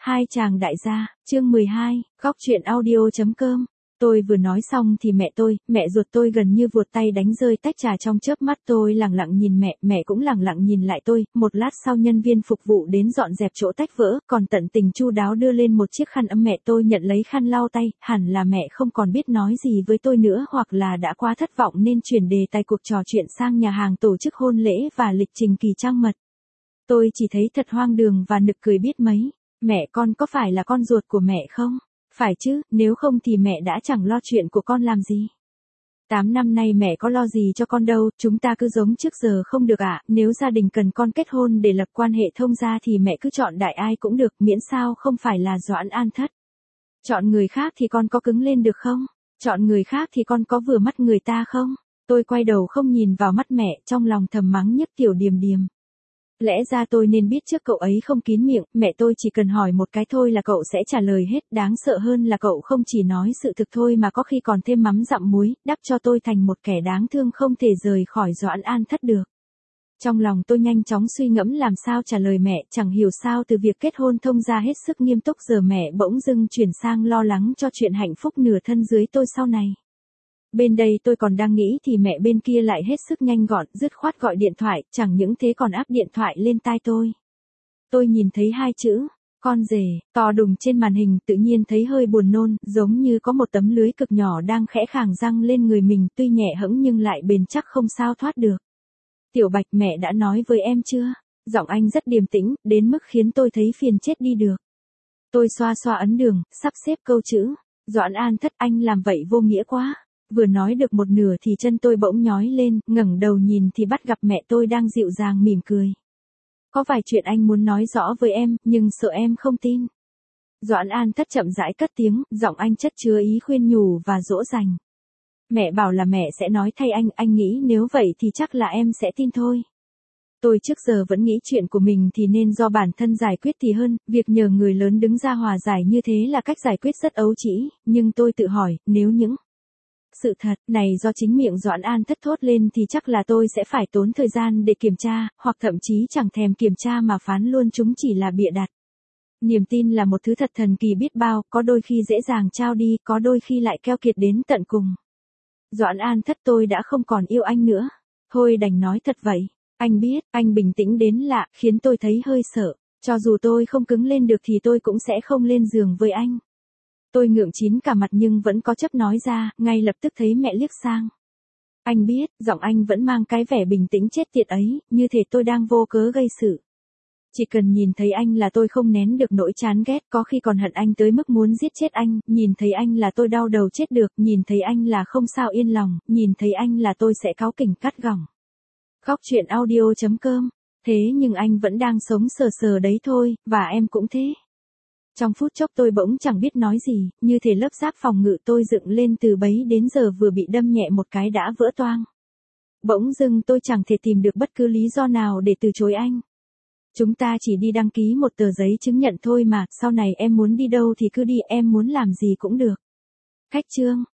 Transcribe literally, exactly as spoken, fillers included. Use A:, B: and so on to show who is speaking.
A: Hai chàng đại gia, chương mười hai, góc chuyện audio.com. Tôi vừa nói xong thì mẹ tôi, mẹ ruột tôi gần như vuột tay đánh rơi tách trà trong chớp mắt. Tôi lẳng lặng nhìn mẹ, mẹ cũng lẳng lặng nhìn lại tôi. Một lát sau nhân viên phục vụ đến dọn dẹp chỗ tách vỡ, còn tận tình chu đáo đưa lên một chiếc khăn ấm. Mẹ tôi nhận lấy khăn lau tay, hẳn là mẹ không còn biết nói gì với tôi nữa, hoặc là đã quá thất vọng nên chuyển đề tài cuộc trò chuyện sang nhà hàng tổ chức hôn lễ và lịch trình kỳ trang mật. Tôi chỉ thấy thật hoang đường và nực cười biết mấy. Mẹ con có phải là con ruột của mẹ không? Phải chứ, nếu không thì mẹ đã chẳng lo chuyện của con làm gì. Tám năm nay mẹ có lo gì cho con đâu, chúng ta cứ giống trước giờ không được ạ, à? Nếu gia đình cần con kết hôn để lập quan hệ thông gia thì mẹ cứ chọn đại ai cũng được, miễn sao không phải là Doãn An Thất. Chọn người khác thì con có cứng lên được không? Chọn người khác thì con có vừa mắt người ta không? Tôi quay đầu không nhìn vào mắt mẹ, trong lòng thầm mắng nhất Tiểu Điềm Điềm. Lẽ ra tôi nên biết trước cậu ấy không kín miệng, mẹ tôi chỉ cần hỏi một cái thôi là cậu sẽ trả lời hết, đáng sợ hơn là cậu không chỉ nói sự thực thôi mà có khi còn thêm mắm dặm muối, đắp cho tôi thành một kẻ đáng thương không thể rời khỏi Doãn An Thất được. Trong lòng tôi nhanh chóng suy ngẫm làm sao trả lời mẹ, chẳng hiểu sao từ việc kết hôn thông gia hết sức nghiêm túc giờ mẹ bỗng dưng chuyển sang lo lắng cho chuyện hạnh phúc nửa thân dưới tôi sau này. Bên đây tôi còn đang nghĩ thì mẹ bên kia lại hết sức nhanh gọn, dứt khoát gọi điện thoại, chẳng những thế còn áp điện thoại lên tai tôi. Tôi nhìn thấy hai chữ, con rể, to đùng trên màn hình, tự nhiên thấy hơi buồn nôn, giống như có một tấm lưới cực nhỏ đang khẽ khàng răng lên người mình, tuy nhẹ hẫng nhưng lại bền chắc không sao thoát được. Tiểu Bạch, mẹ đã nói với em chưa? Giọng anh rất điềm tĩnh, đến mức khiến tôi thấy phiền chết đi được. Tôi xoa xoa ấn đường, sắp xếp câu chữ. Doãn An Thất, anh làm vậy vô nghĩa quá. Vừa nói được một nửa thì chân tôi bỗng nhói lên, ngẩng đầu nhìn thì bắt gặp mẹ tôi đang dịu dàng mỉm cười. Có vài chuyện anh muốn nói rõ với em, nhưng sợ em không tin. Doãn An Thất chậm rãi cất tiếng, giọng anh chất chứa ý khuyên nhủ và dỗ dành. Mẹ bảo là mẹ sẽ nói thay anh, anh nghĩ nếu vậy thì chắc là em sẽ tin thôi. Tôi trước giờ vẫn nghĩ chuyện của mình thì nên do bản thân giải quyết thì hơn, việc nhờ người lớn đứng ra hòa giải như thế là cách giải quyết rất ấu trĩ, nhưng tôi tự hỏi, nếu những sự thật này do chính miệng Doãn An Thất thốt lên thì chắc là tôi sẽ phải tốn thời gian để kiểm tra, hoặc thậm chí chẳng thèm kiểm tra mà phán luôn chúng chỉ là bịa đặt. Niềm tin là một thứ thật thần kỳ biết bao, có đôi khi dễ dàng trao đi, có đôi khi lại keo kiệt đến tận cùng. Doãn An Thất, tôi đã không còn yêu anh nữa. Thôi đành nói thật vậy. Anh biết, anh bình tĩnh đến lạ, khiến tôi thấy hơi sợ. Cho dù tôi không cứng lên được thì tôi cũng sẽ không lên giường với anh. Tôi ngượng chín cả mặt nhưng vẫn có chấp nói ra, ngay lập tức thấy mẹ liếc sang. Anh biết, giọng anh vẫn mang cái vẻ bình tĩnh chết tiệt ấy, như thể tôi đang vô cớ gây sự. Chỉ cần nhìn thấy anh là tôi không nén được nỗi chán ghét, có khi còn hận anh tới mức muốn giết chết anh, nhìn thấy anh là tôi đau đầu chết được, nhìn thấy anh là không sao yên lòng, nhìn thấy anh là tôi sẽ cáu kỉnh cắt gỏng. Góc chuyện audio.com. Thế nhưng anh vẫn đang sống sờ sờ đấy thôi, và em cũng thế. Trong phút chốc tôi bỗng chẳng biết nói gì, như thể lớp giáp phòng ngự tôi dựng lên từ bấy đến giờ vừa bị đâm nhẹ một cái đã vỡ toang. Bỗng dưng tôi chẳng thể tìm được bất cứ lý do nào để từ chối anh. Chúng ta chỉ đi đăng ký một tờ giấy chứng nhận thôi mà, sau này em muốn đi đâu thì cứ đi, em muốn làm gì cũng được. Khách trương.